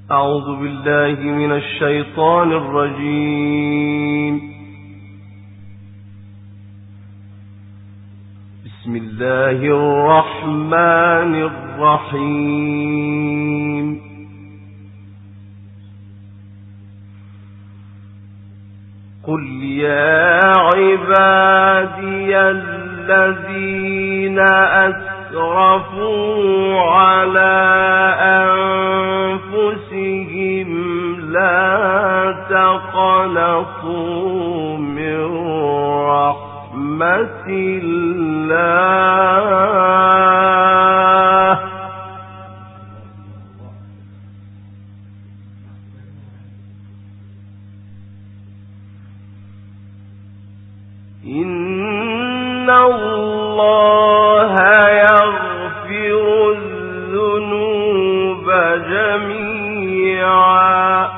أعوذ بالله من الشيطان الرجيم. بسم الله الرحمن الرحيم. قل يا عبادي الذين أسرفوا على أنفسهم لا تقنطوا من رحمة الله إن الله يغفر الذنوب جميعا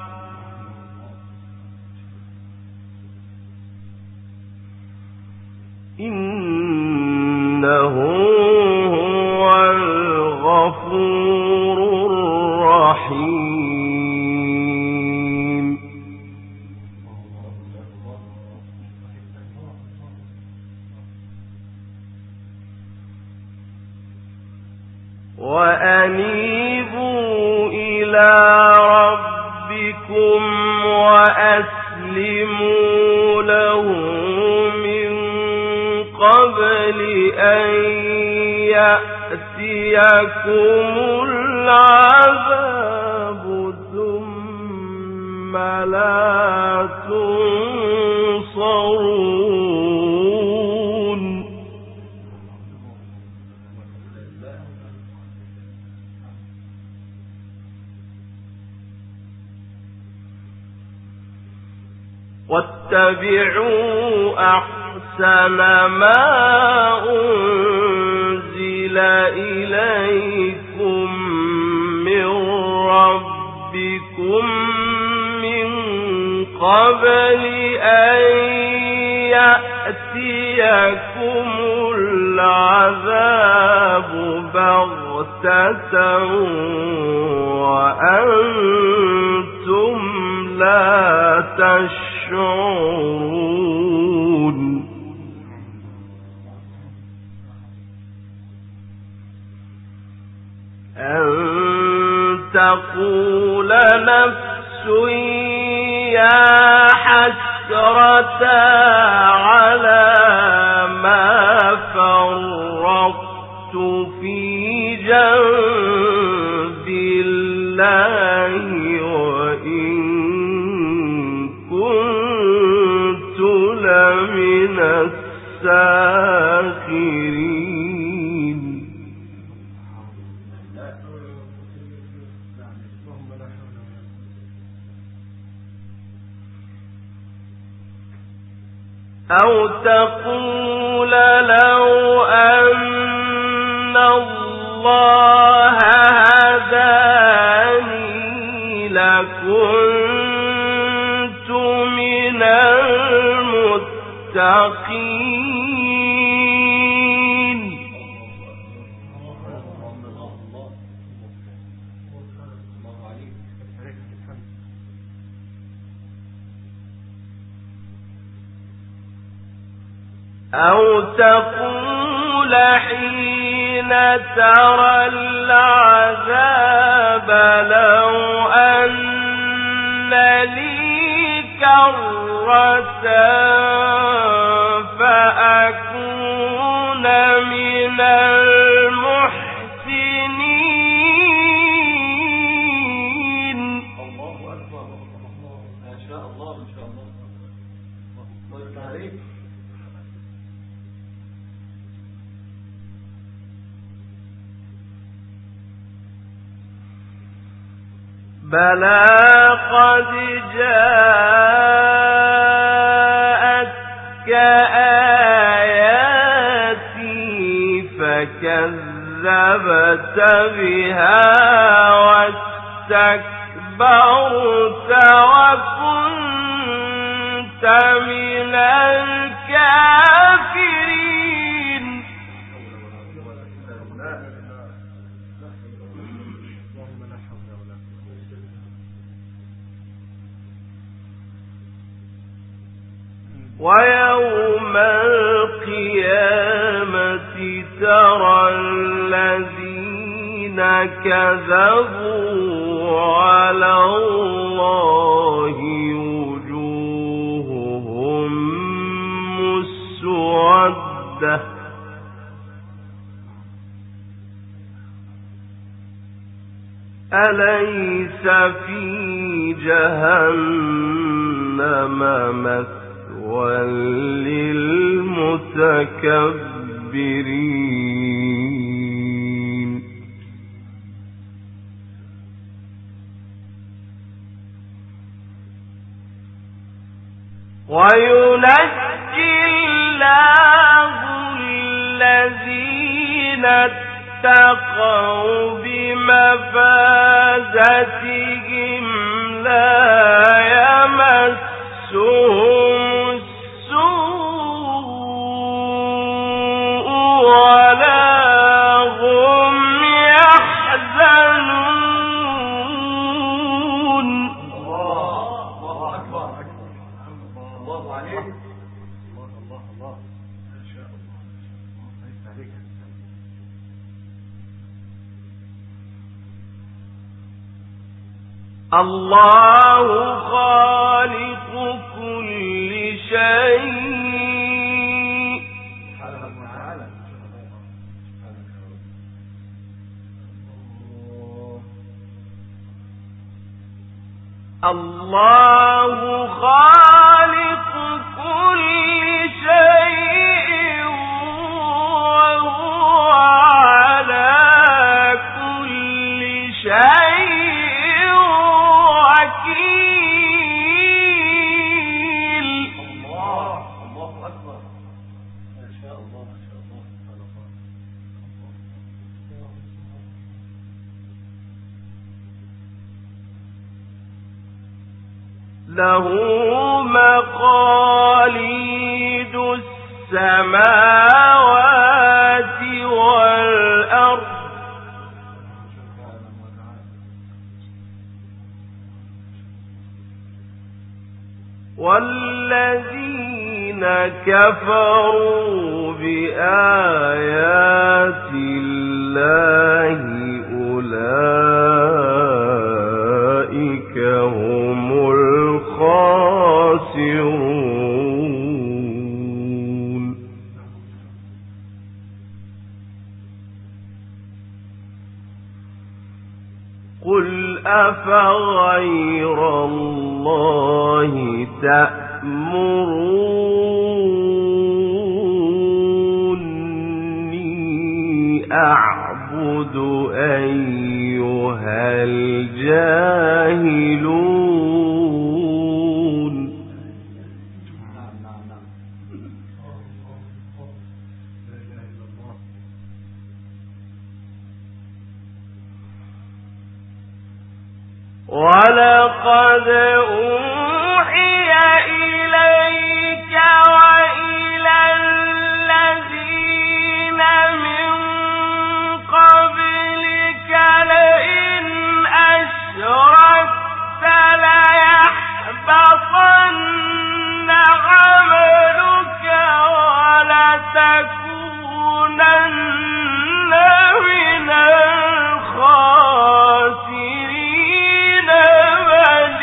إنه هو الغفور الرحيم. وأنيبوا إلى ربكم وأسلموا له من قبل أن يأتيكم العذاب ثم لا تنصرون. واتبعوا أحسن ما أنزل إليكم من ربكم من قبل أن يأتيكم العذاب بغتة وأنتم لا تشعرون. أن تقول نفس يا حسرة على ما فرطت في جنب الله وإن كنت لمن الساخرين. أو تقول لو أن الله هداني لكنت من المتقين. أو تقول حين ترى العذاب لو أن لي كرة فأكون من المحسنين. الله أكبر. ما شاء الله ما شاء الله. الله عليك. بلى قد جاءتك آياتي فكذبت بها واستكبرت وكنت من الكافرين. ويوم القيامة ترى الذين كذبوا على الله وجوههم مسودة أليس في جهنم مثوى للمتكبرين وينجي الله الذين اتقوا بمفازتهم لا يمسهم السوء ولا هم يحزنون. الله أكبر. الله عليك. الله إن شاء الله. الله خالق كل شيء الله خالق كل شيء وهو على كل شيء له مقاليد السماوات والأرض والذين كفروا بآيات الله أولئك هم الخاسرون. قل أفغير الله تأمروني أعبد أيها الجاهلون. ولقد أوحي إليك وإلى الذين من قبلك لئن أشركت ليحبطن عملك ولتكونن من الخاسرين بل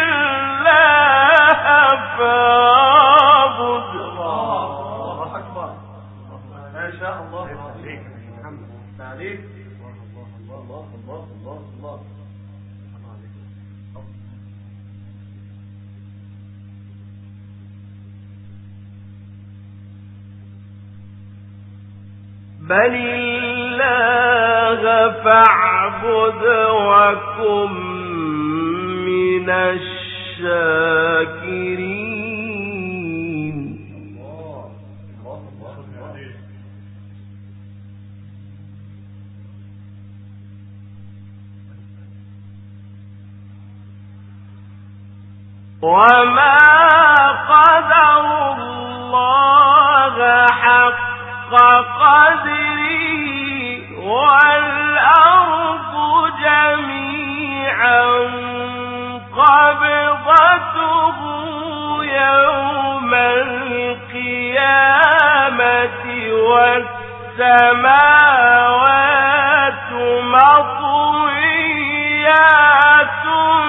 الله فاعبد. الله أكبر. ما شاء الله. تعليق. الله. بل الله فاعبد وكن من الشاكرين. وما قدر الله حق قدره والأرض جميعا قبضته يوم القيامة والسماوات مطويات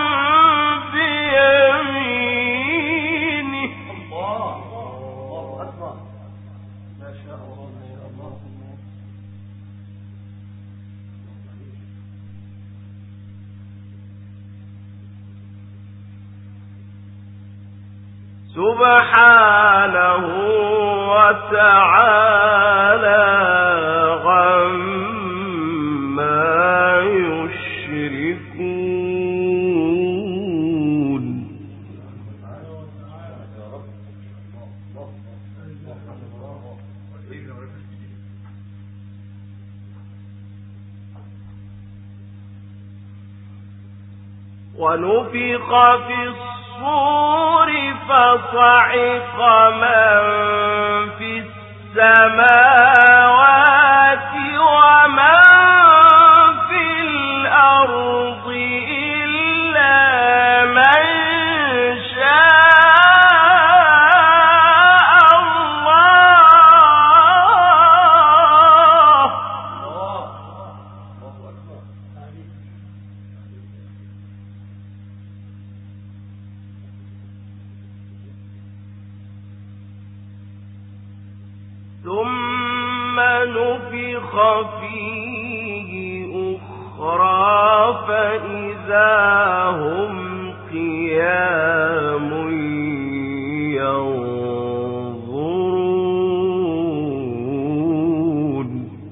بيمينه. الله أكبر. ما شاء الله ما شاء الله. سبحانه وتعالى عما يشركون. ونفخ في الصور فصعق من في السماوات ومن في الأرض إلا من شاء الله. ثم نفخ فيه أخرى فإذا هم قيام ينظرون.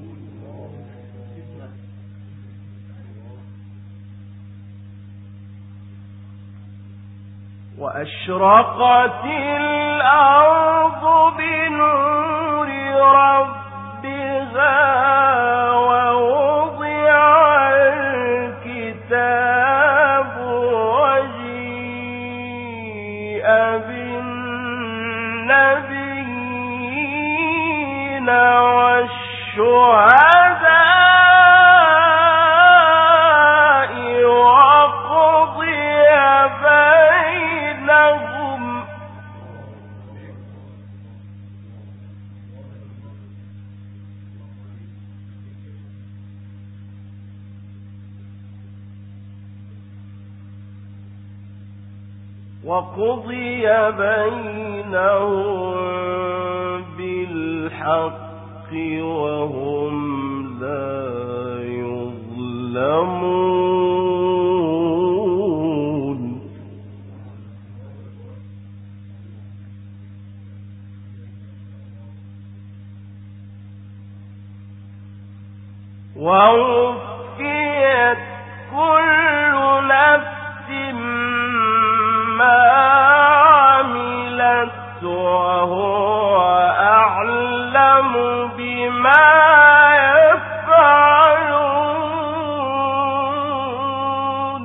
وأشرقت الأرض بنور ربها ووضع الكتاب وجيء بالنبيين والشهداء وقضي بينهم بالحق وهم لا يظلمون. ووفيت كل نفس ما عملت وهو أعلم بما يفعلون.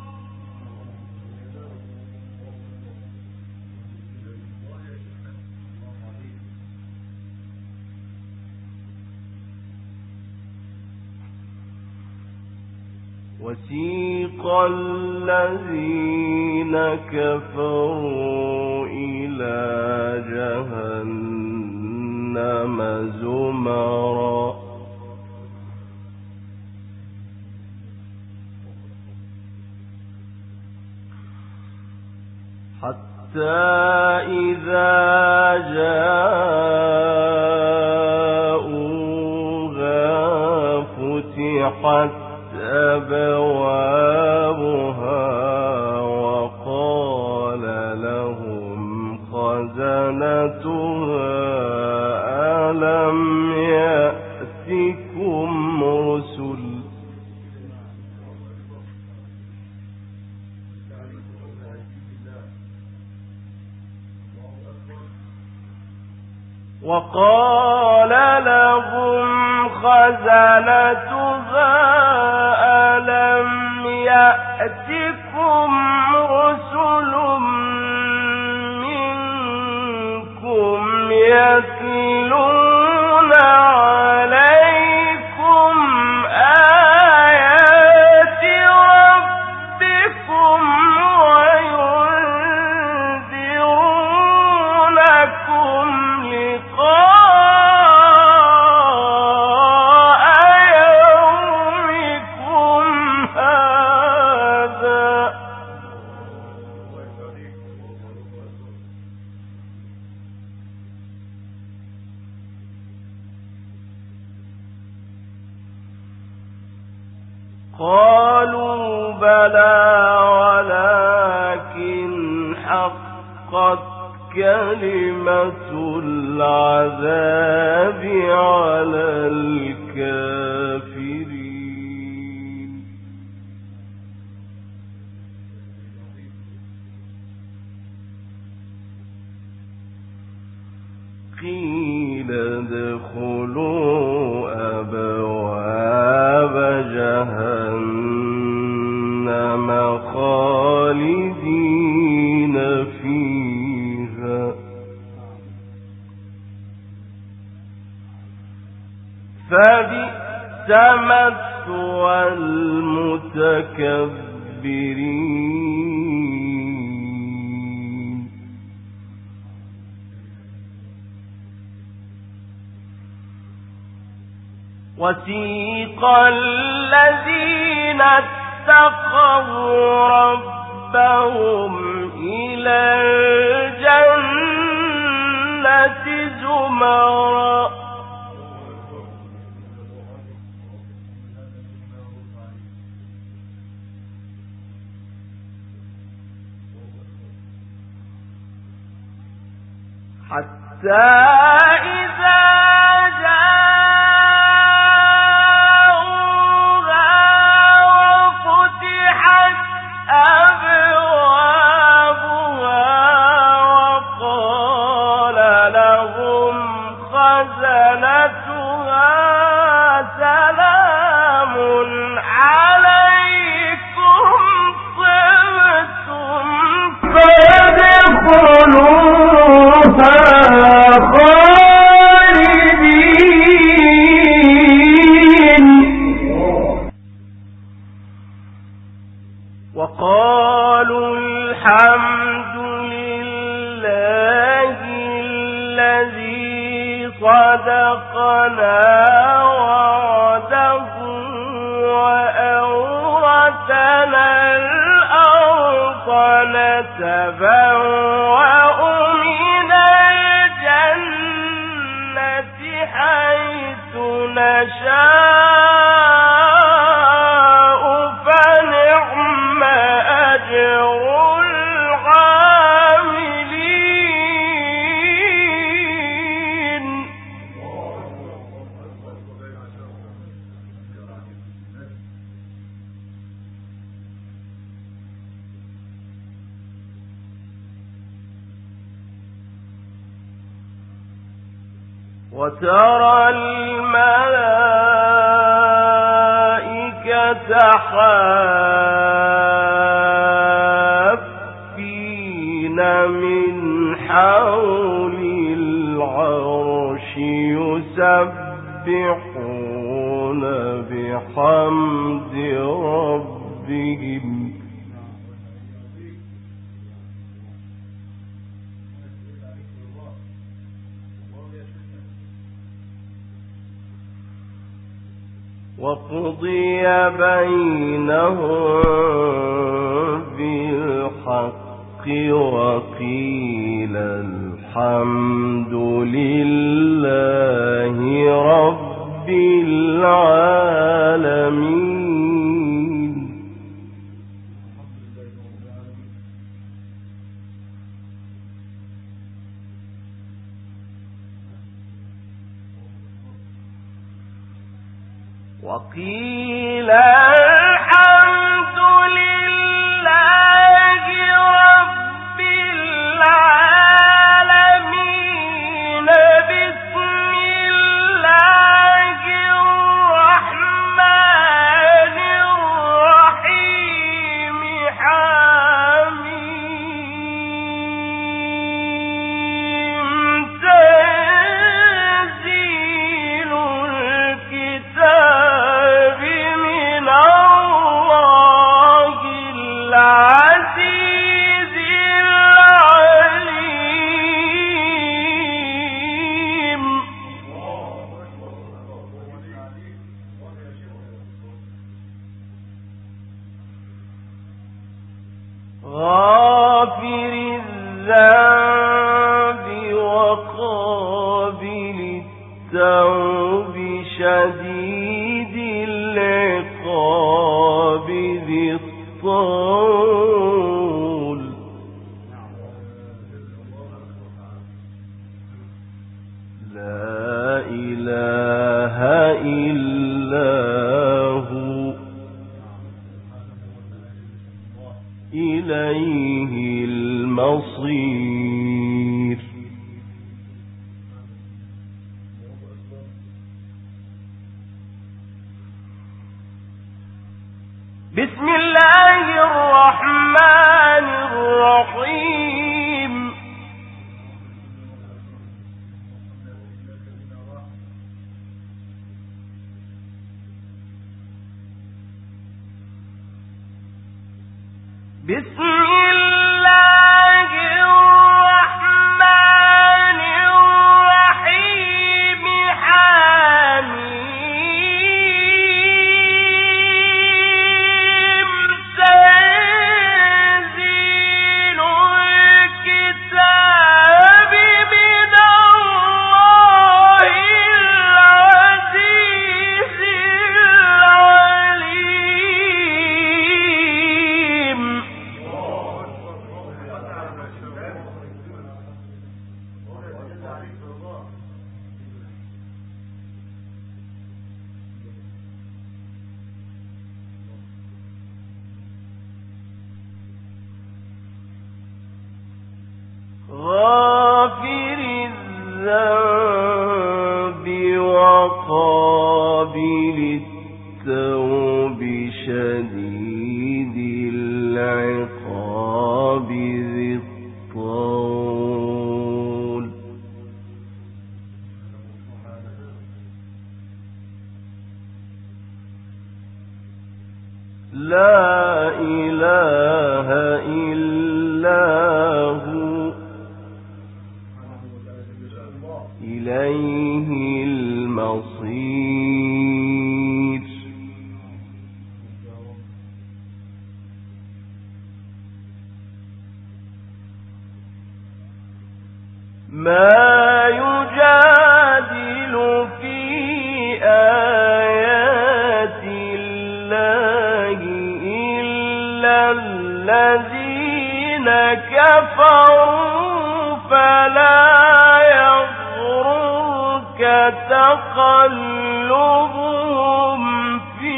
وسيق الذين كفروا إلى جهنم زمرا حتى إذا جاءوها فتحت أبوابها وقال لهم خزنتها ألم يأتكم رسل وقال لهم خزنتها ألم يأتكم رسل منكم يتلون عليكم آيات ربكم وينذرونكم بلى ولكن حقت كلمة العذاب على الكافرين. قيل ادخلوا أبواب جهنم خالدين فيها فبئس مثوى المتكبرين. وسيق الذين اتقوا ربهم إلى الجنة زمرا حتى إذا وقالوا الحمد لله الذي صدقنا وعده وأورثنا الأرض نتبوأ من الجنة حيث نشاء فنعم أجر العاملين. وترى الملائكة حافين من حول العرش يسبحون بحمد ربهم وقضي بينهم بالحق وقيل الحمد لله رب العالمين. وقيل الحمد لله رب العالمين. بسم الله الرحمن الرحيم. حميم. تنزيل الكتاب من الله العزيز العليم. غافر الذنب وقابل التوب شديد العقاب ذي الطول بالطول لا إله إلا هو إليه المصير. بسم الله الرحمن الرحيم. بسم الله الرحمن الرحيم حميم تنزيل الكتاب من الله العزيز العليم. غافر الذنب وقابل التوب شديد العقاب ذي الطول لا إله إلا هو إليه المصير. ما يجادل في آيات الله إلا الذين كفروا فلا يغررك تقلبهم في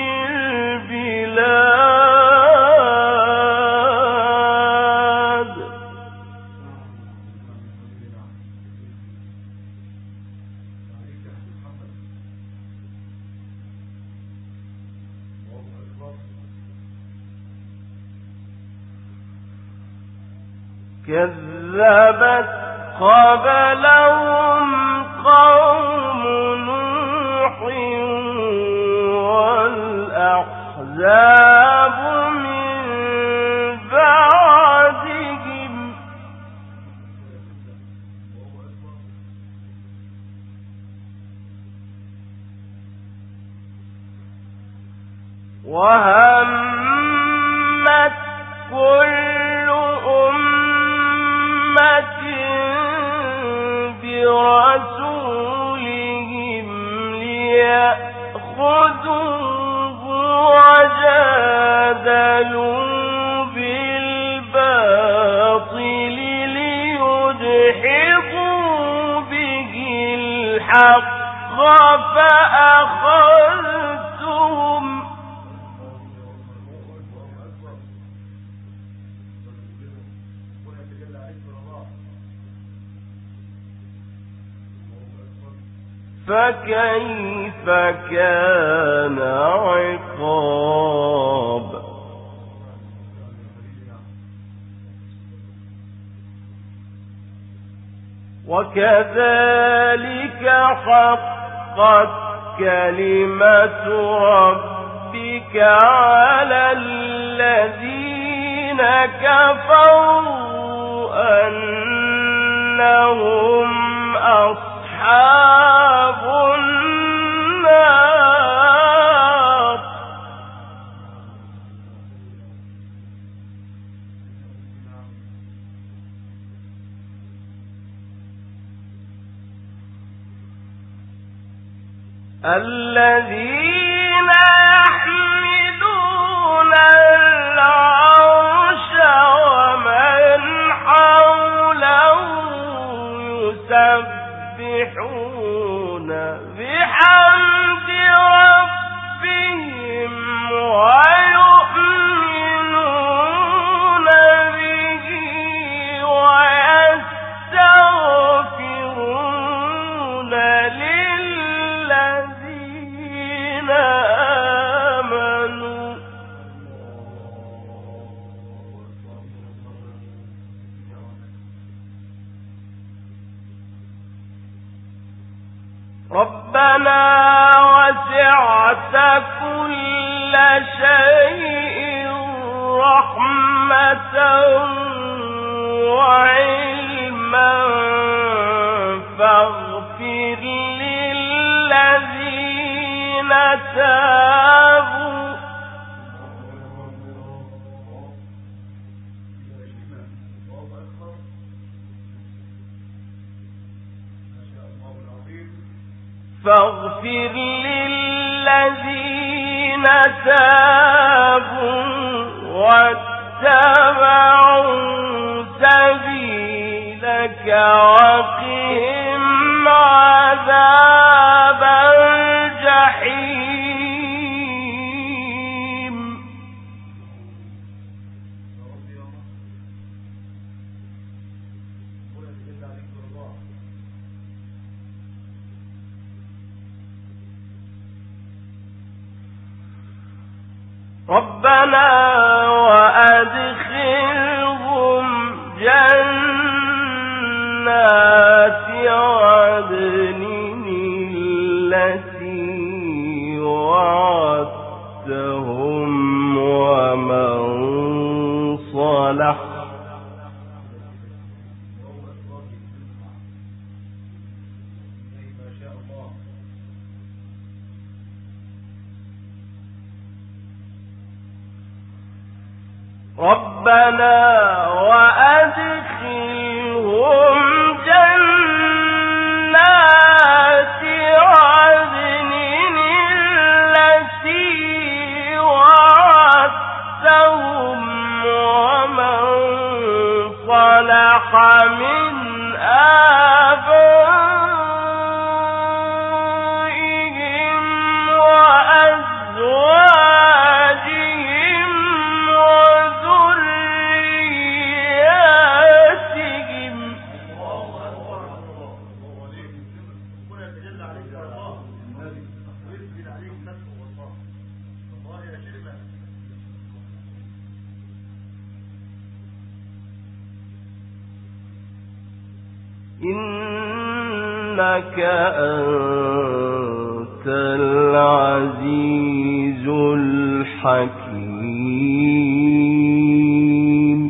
البلاد. كذبت قبلهم قوم نوح والأحزاب من بعدهم وهمت كل أمة برسولهم ليأخذوه وجادلوا بالباطل ليدحضوا به الحق فأخذتهم فكيف كان عقاب. وكذلك حقت كلمة ربك على الذين كفروا أنهم أصحاب النار. الذين يحملون العرش ربنا وسعت كل شيء رحمة وعلما فاغفر للذين تابوا فاغفر للذين تابوا واتبعوا سبيلك وقهم عذاب الجحيم ربنا وأدخلهم جنات عدن التي وعدتهم ومن صلح ربنا وأدخلهم جنات عدن التي وعدتهم ومن صلح من آبائهم وأزواجهم وذرياتهم إنك أنت العزيز الحكيم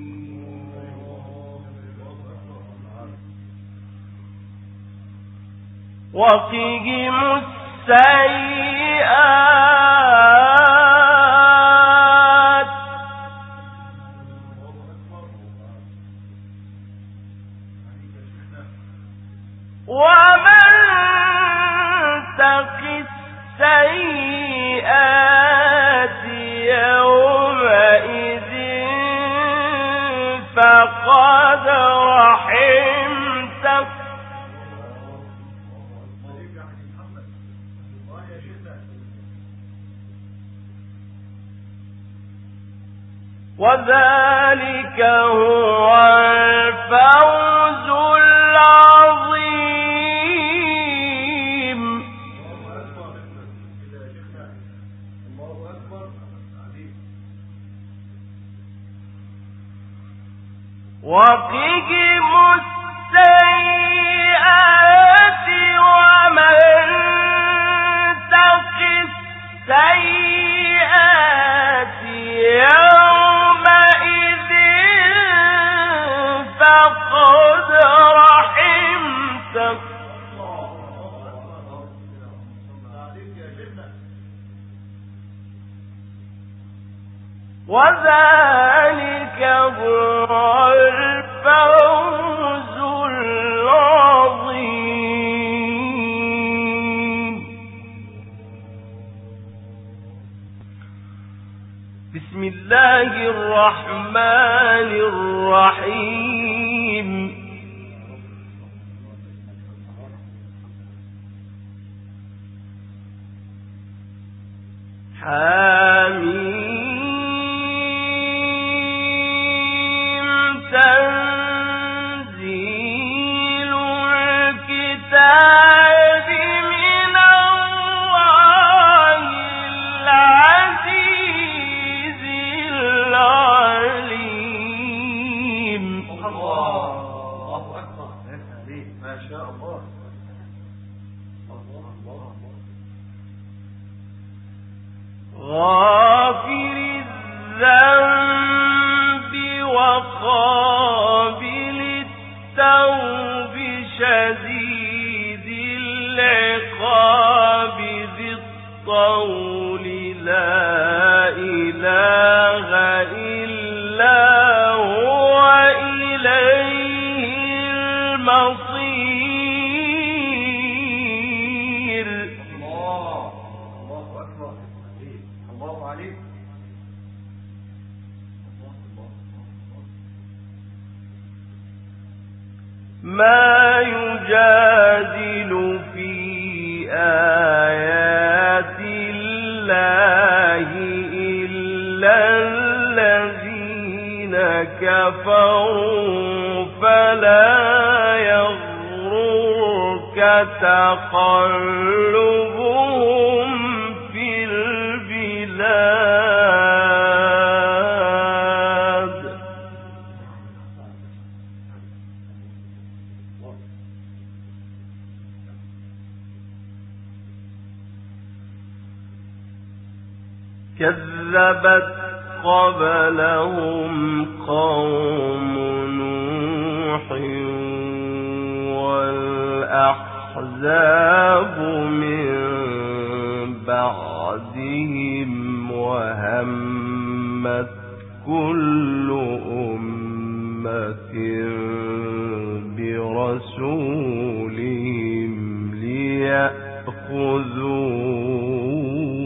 وقهم السيئات ومن تق السيئات يومئذ فقد رحمته وذلك هو الفوز العظيم وقهم السيئات ومن تق السيئات يومئذ فقد رحمته وذلك هو الفوز العظيم بسم الله الرحمن الرحيم تنزيل الكتاب من الله العزيز العليم الله أكبر ما شاء الله ما يجادل في آيات الله إلا الذين كفروا فلا يغررك تقلبهم في البلاد. كذبت قبلهم قوم نوح والأحزاب من بعدهم وهمت كل أمة برسولهم ليأخذوه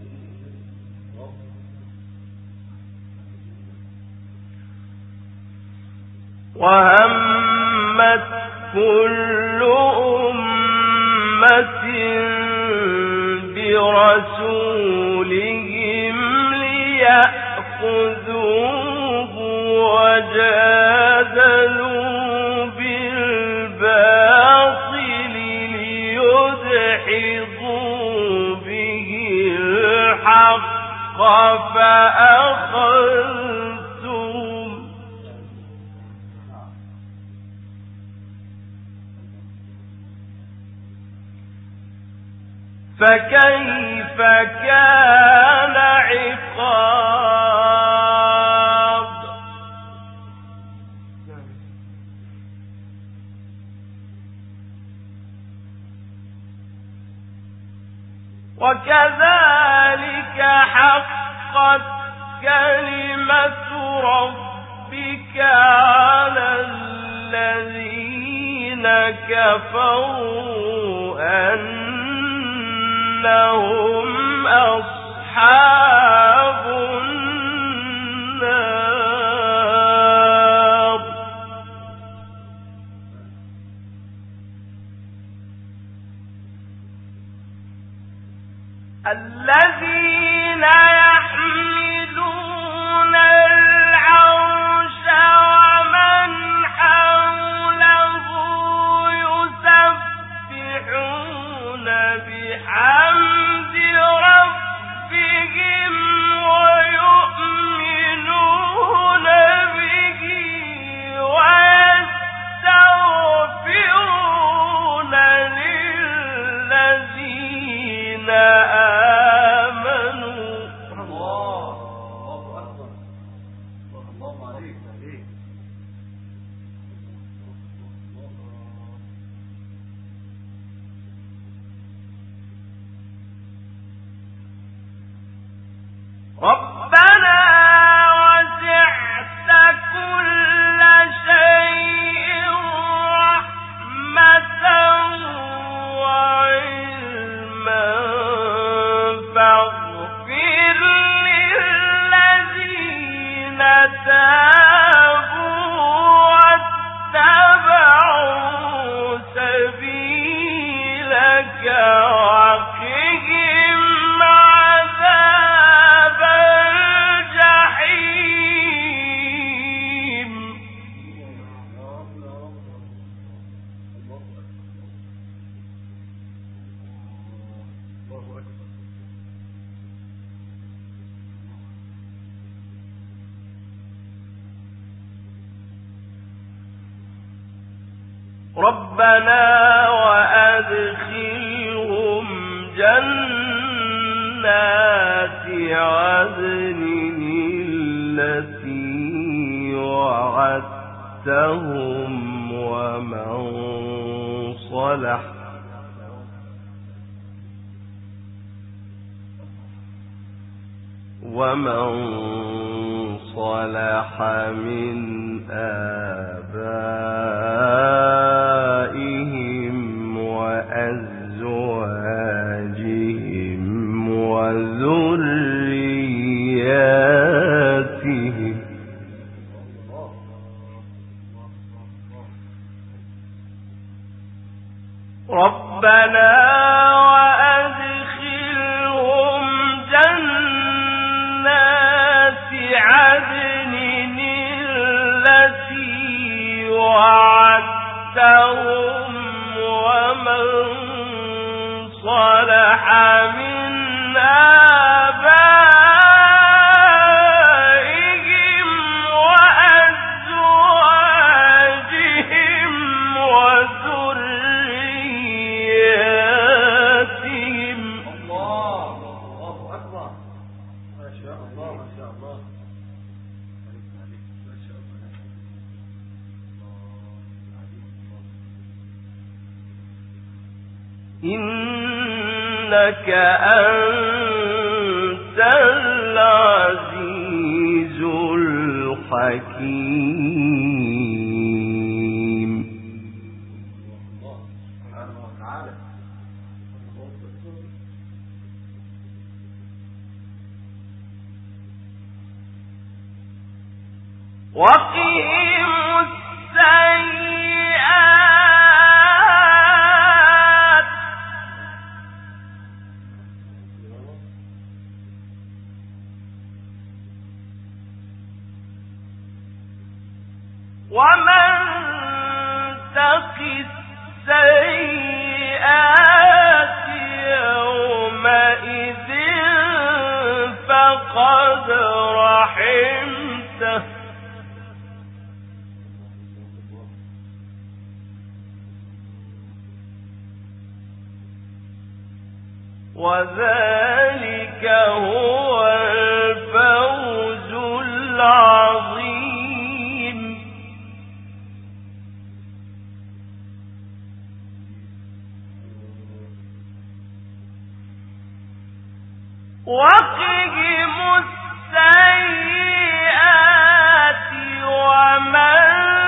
وهمت كل أمة برسولهم ليأخذوه وجادلوا بالباطل ليدحضوا به الحق فأخذتهم فكيف كان عقاب. وكذلك حقت كلمة ربك على الذين كفروا أنهم أصحاب النار. الذين يحملون العرش ومن حوله يسبحون بحمد ربهم ويؤمنون به ويستغفرون للذين آمنوا. الله أكبر. الله عليك. ربنا وسعت كل شيء رحمة وعلما فاغفر للذين تابوا واتبعوا سبيلك وقهم عذاب الجحيم. ربنا وأدخلهم جنات عدن التي وعدتهم ومن صلح من آبائهم وأزواجهم وذرياتهم ربنا وأدخلهم جنات عدن التي وعدتهم ومن صلح من آبائهم وأزواجهم وذرياتهم. الله أكبر. ما شاء الله ما شاء الله. إنك أنت العزيز الحكيم. سبحانه وتعالى. وقهم السيئات ومن تق السيئات يومئذ فقد رحمته وذلك هو الفوز العظيم. وقهم السيئات ومن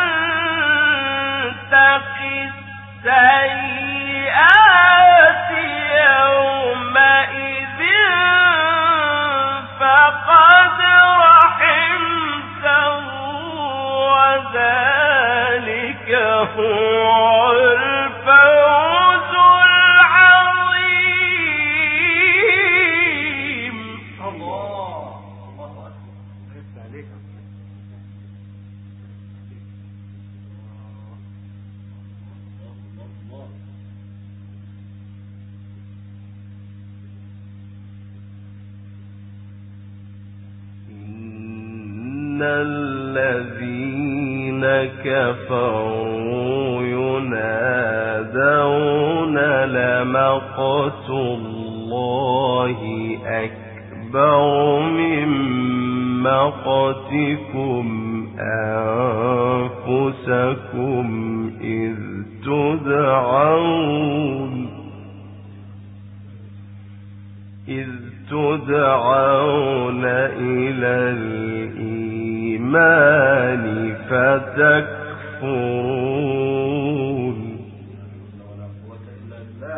تق السيئات يومئذ فقد رحمته وذلك هو الفوز العظيم. الله أكبر. كيف عليك؟ إن الذين كفروا ينادون لمقت الله أكبر من مقتكم أنفسكم إذ تدعون إلى الإيمان فتكفرون. ولا قوة إلا بالله.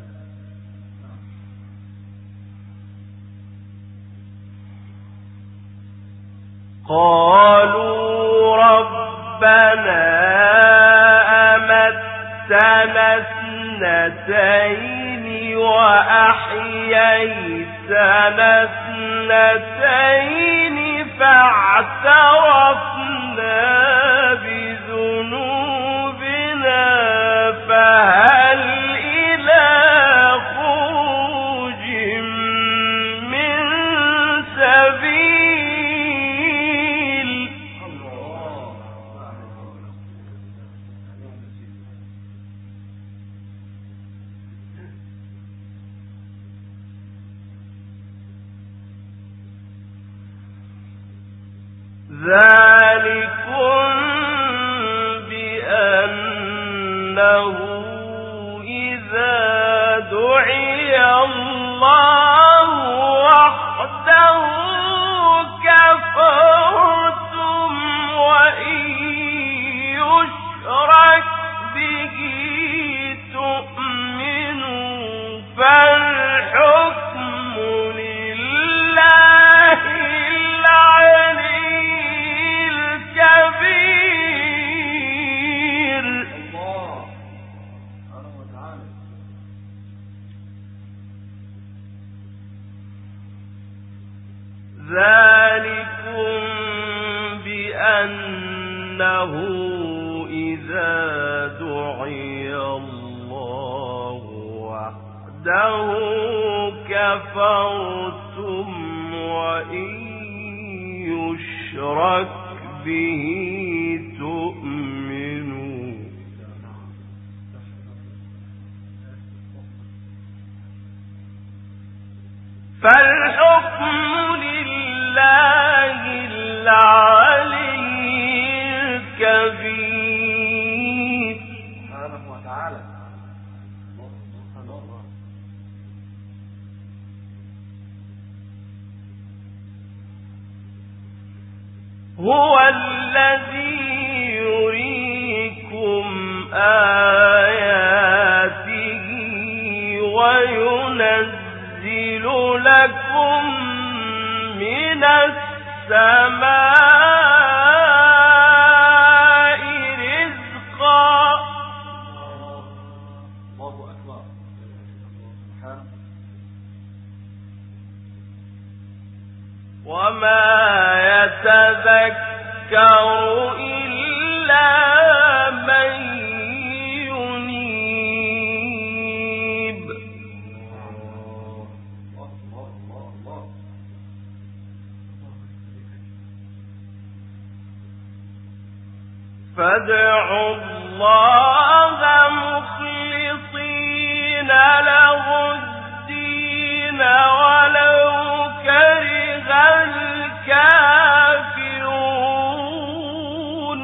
قالوا ربنا أمتنا اثنتين وأحييتنا اثنتين فاعترفنا بذنوبنا فهل إلى خروج من سبيل. ذلكم بأنه إذا دعي الله وحده كفرتم وإن يشرك به تؤمنوا فالحكم لله العلي وأنه إذا دعي الله وحده كفرتم وإن يشرك به تؤمنوا فالحكم لله العلي الكبير سبحانه وتعالى. هو الذي يريكم آياته وينزل لكم من السماء رزقا. الله أكبر. وما يتذكر إلا من ينيب. فادعوا الله مخلصين له الدين ولو كره الكافرون.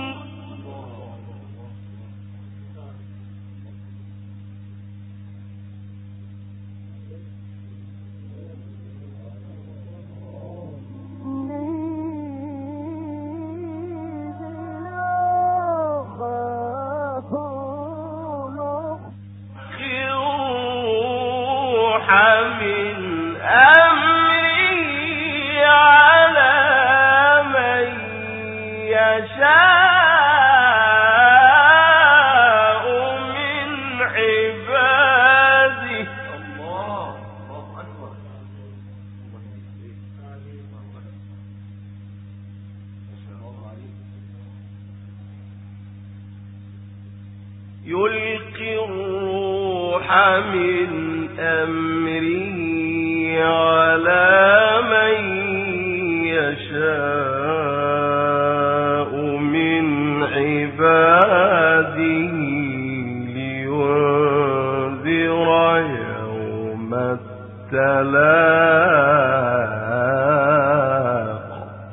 من أمره على من يشاء من عباده. الله أكبر. يلقي الروح من أمره على من يشاء من عباده لينذر يوم التلاق.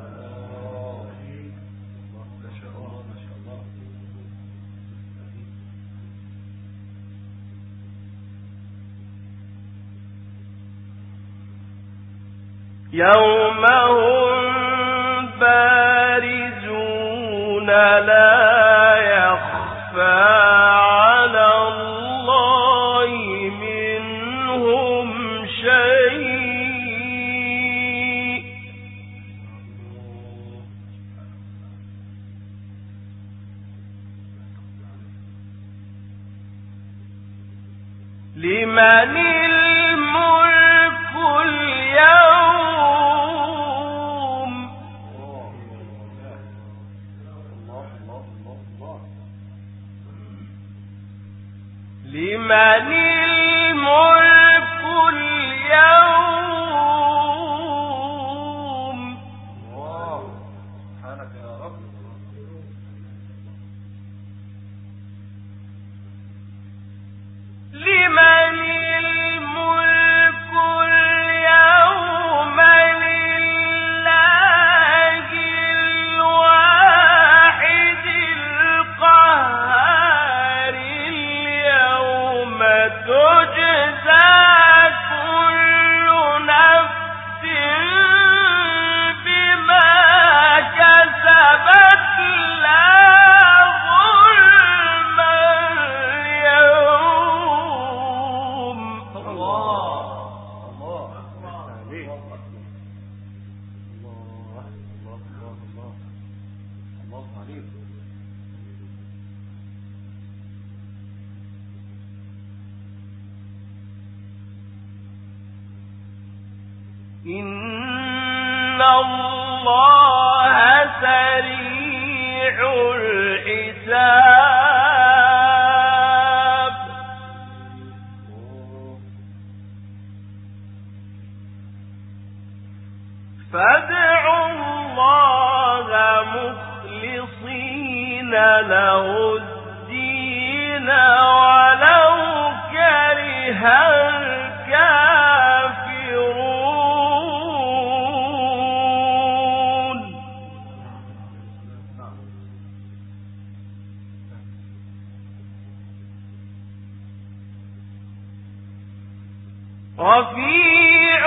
يوم هم بارزون لا يخفى على الله منهم شيء. لمن الملك اليوم. لمن الملك اليوم. سبحانك يا رب. لمن الملك اليوم لله الواحد القهار. اليوم تجزى كل نفس بما كسبت لا ظلم اليوم. الله عليك. إن الله سريع الحساب فادعوا الله مخلصين له الدين ولو كره الكافرون رفيع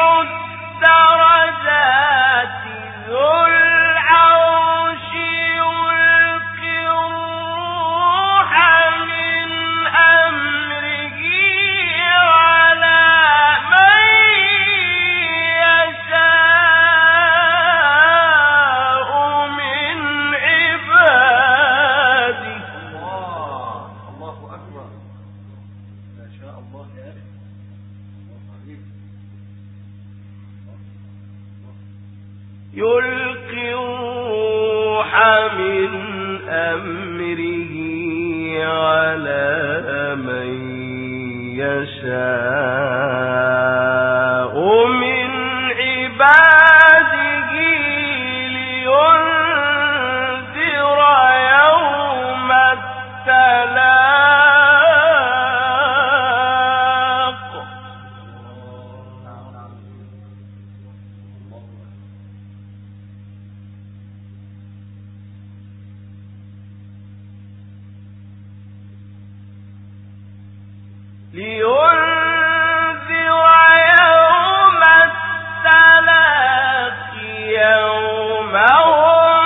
الدرجات ذو العرش يلقي الروح من أمره على من يشاء من عباده. الله أكبر. ما شاء الله يا أخي. يلقي الروح من أمره على من يشاء من عباده لينذر يوم التلاق يوم هم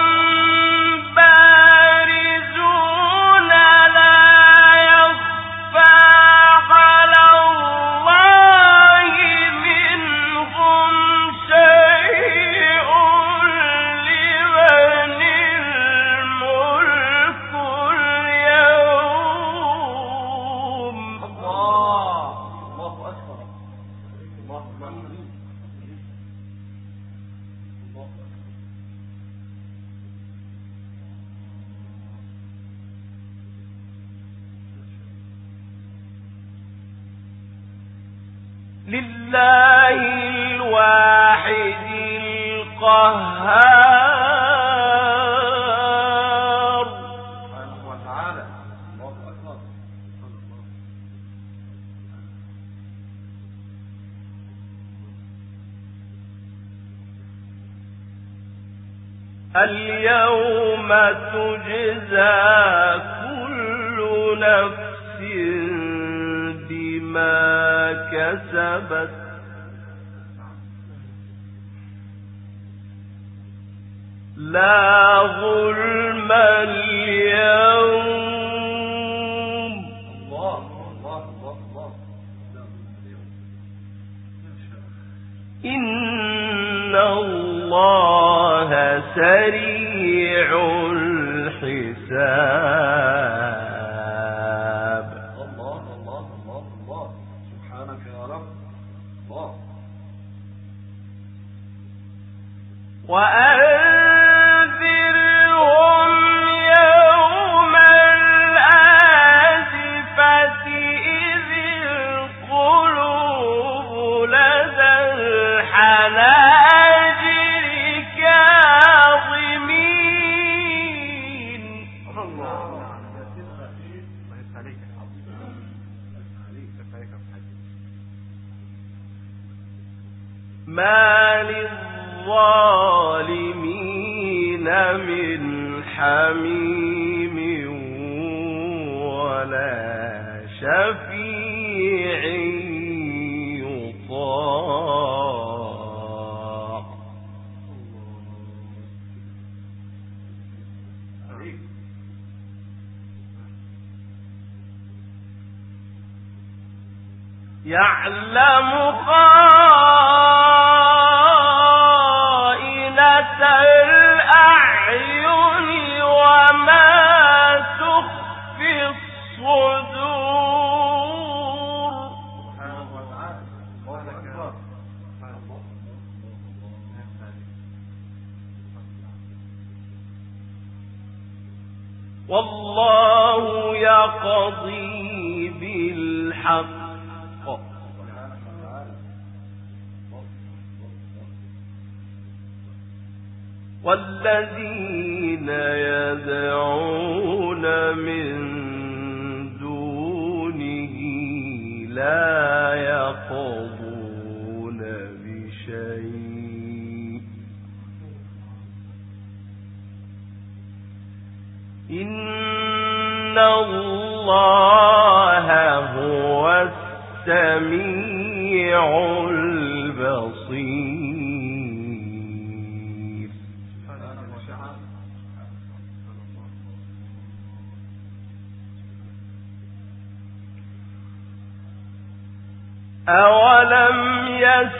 بارزون لا يخفى على الله منهم شيء لمن الملك اليوم. الله أكبر. الله أكبر. لله الواحد القهار سبحانه وتعالى. الله أكبر. اليوم تجزى كل نفس بما كسبت لا ظلم اليوم. الله. إن الله سريع الحساب. الله. سبحانك يا رب. الله. وأنذرهم يوم الآزفة إذ القلوب لدى الحناجر كاظمين. ما للظالمين من حميم ولا شفيع يطاع. يعلم خائنة الأعين وما تخفي الصدور. سبحانه وتعالى. الله أكبر. والله يقضي بالحق والذين يدعون من دونه لا يقضون بشيء إن الله هو السميع البصير. أولم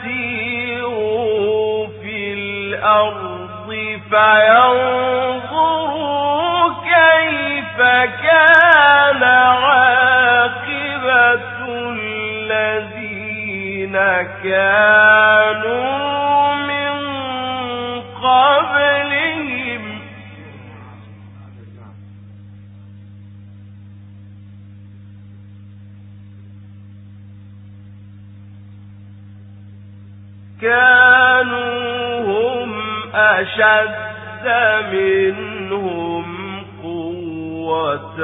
يسيروا في الأرض فينظروا كيف كان عاقبة الذين كانوا من قبلهم كانوا هم أشد منهم قوة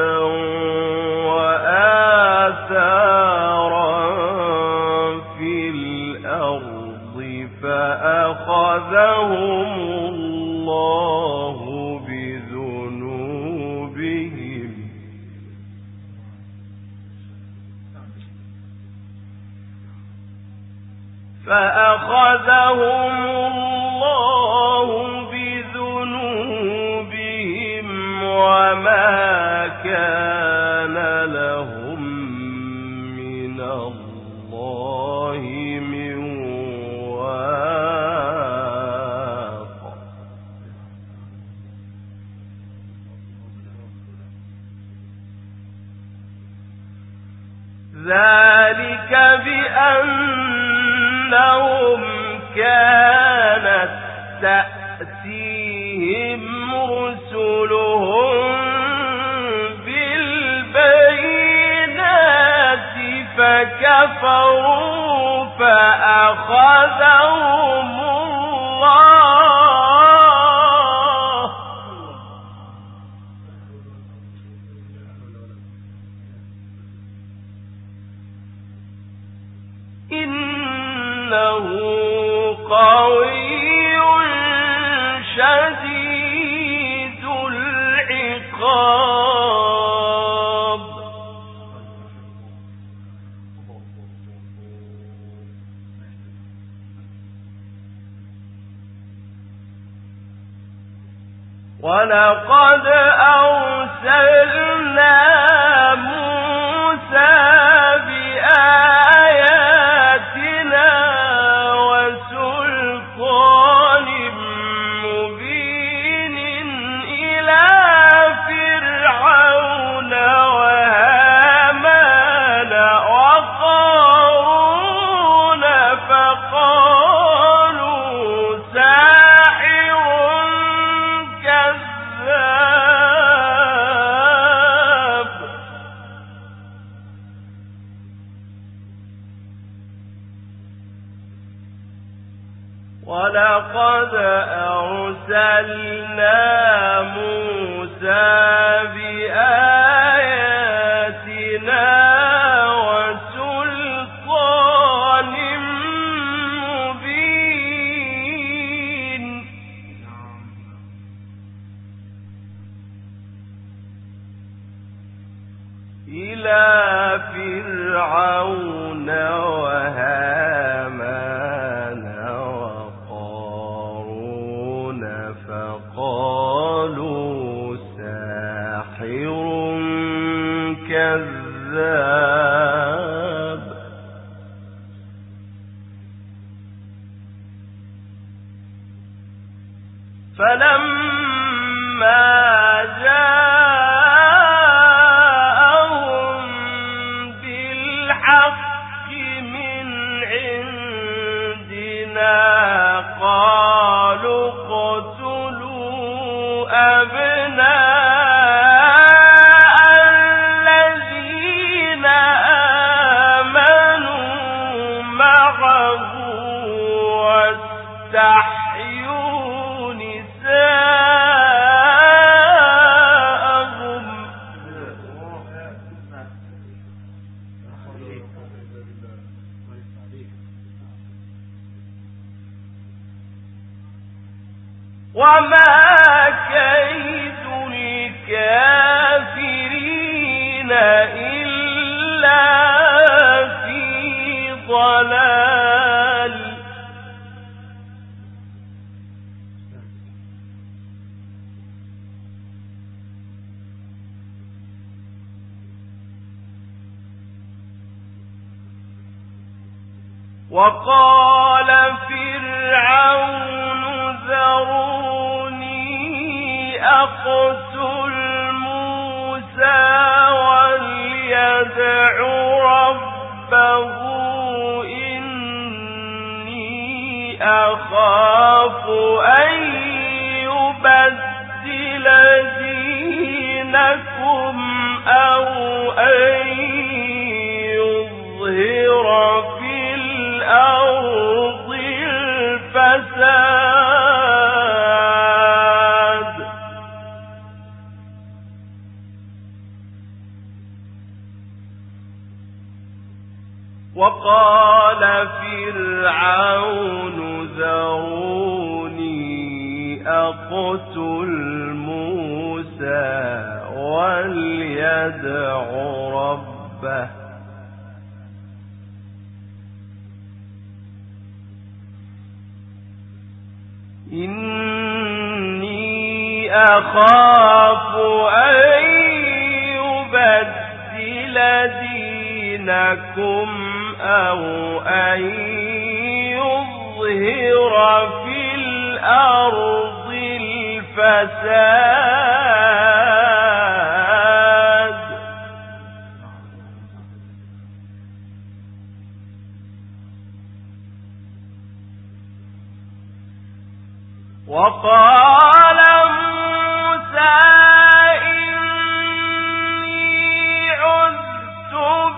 وآثارا في الأرض فأخذهم الله بذنوبهم وما كان لهم من الله من واق. ذلك بأنهم كانت تأتيهم رسلهم بالبينات فكفروا فأخذهم الله إنه قوي شديد العقاب. ولقد أرسلنا موسى بآياتنا وسلطان مبين إلى فرعون وهامان وقارون فقالوا ساحر كذاب. ولقد أرسلنا موسى بآياتنا وسلطان مبين إلى فرعون وهامان وقارون فقالوا ساحر كذاب. فلما جاءهم بالحق من عندنا قالوا اقتلوا أبناء وقال فرعون ذروني أقتل موسى وليدع ربه إني أخاف أن يبدل دينكم أو أن يظهر في الأرض الفساد. وقال فرعون ذروني أقتل موسى وليدع ربه إني أخاف أن يبدل دينكم أو أن يظهر في الأرض الفساد. وقال موسى إني عذت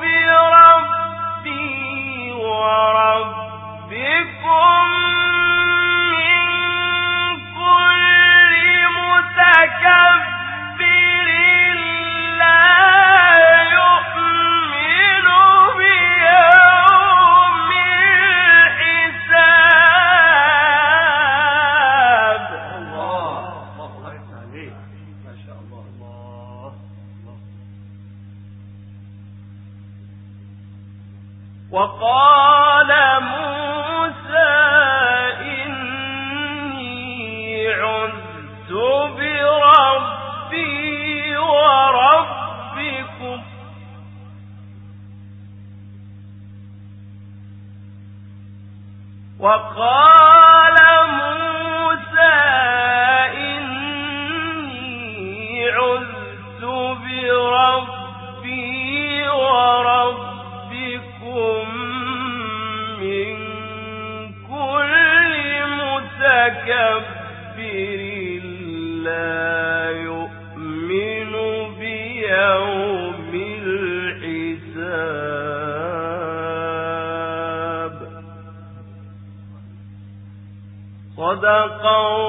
بربي وربكم من كل متكبر لا يؤمن بيوم الحساب. الله عليك ما شاء الله. وقال موسى إني عذت بربي وربكم وقال موسى إني عذت بربي وربكم من كل متكبر لا يؤمن بيوم الحساب. صدق